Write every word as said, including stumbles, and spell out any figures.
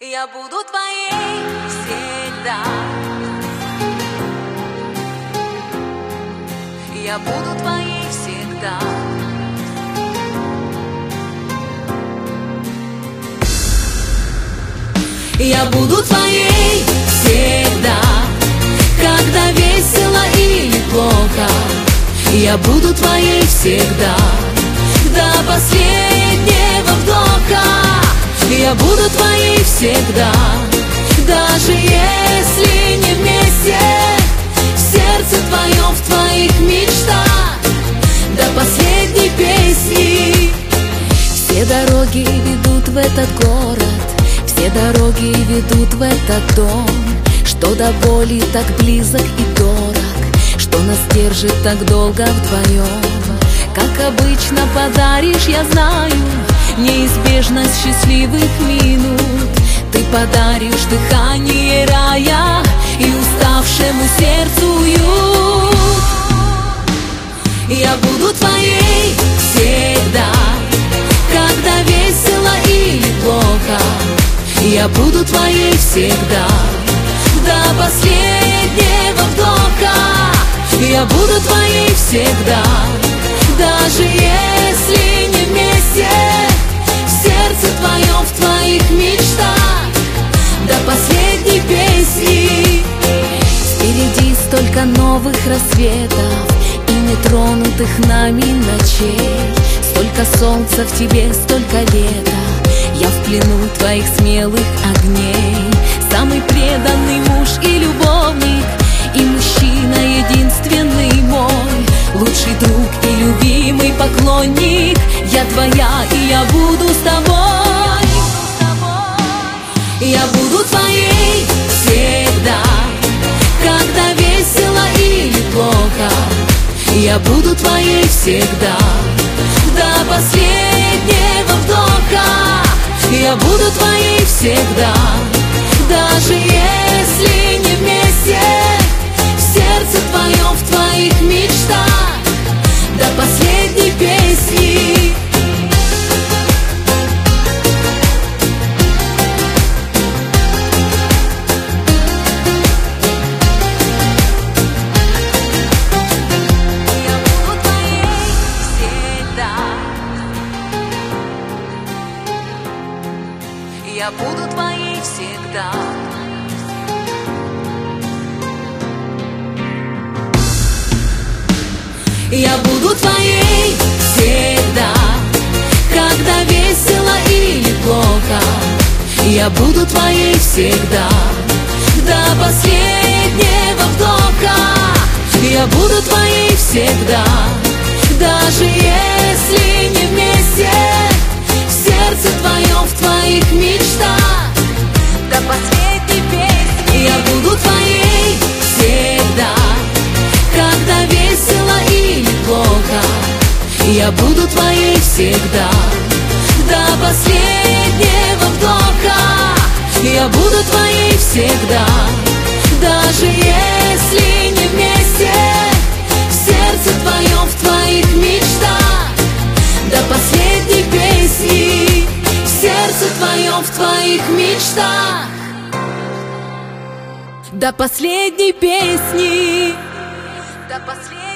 Я буду твоей всегда. Я буду твоей всегда. Я буду твоей всегда, когда весело или плохо. Я буду твоей всегда, до последнего вдоха. Я буду твоей всегда, даже если не вместе. В сердце твоем, в твоих мечтах, до последней песни. Все дороги ведут в этот город, все дороги ведут в этот дом, что до боли так близок и дорог, что нас держит так долго вдвоем. Как обычно подаришь, я знаю, неизбежность счастливых минут. Ты подаришь дыхание рая и уставшему сердцу уют. Я буду твоей всегда, когда весело или плохо. Я буду твоей всегда, до последнего вдоха. Я буду твоей всегда, даже если не вместе. В сердце твоем, в твоих мечтах, до последней песни. Впереди столько новых рассветов и нетронутых нами ночей. Столько солнца в тебе, столько лета. Я в плену твоих смелых огней. Самый преданный муж и любовник, и мужчина единственный мой, лучший друг и любимый поклонник. Я твоя, и я буду с тобой. Я буду твоей всегда, когда весело или плохо. Я буду твоей всегда, до последнего вдоха. Я буду твоей всегда, даже если не вместе. В сердце твоем, в твоих мечтах, до последней песни. Я буду твоей всегда. Я буду твоей всегда. Я буду твоей всегда, когда весело или плохо. Я буду твоей всегда, до последнего вдоха. Я буду твоей всегда, даже если не вместе. В сердце твоем, в твоих мечтах, до последней песни. Я буду твоей всегда, когда весело или плохо. Я буду твоей всегда, до последнего вдоха. Я буду твоей всегда, даже если не вместе. В сердце твоем, в твоих мечтах, до последней песни. В сердце твоем, в твоих мечтах, до последней песни. До последней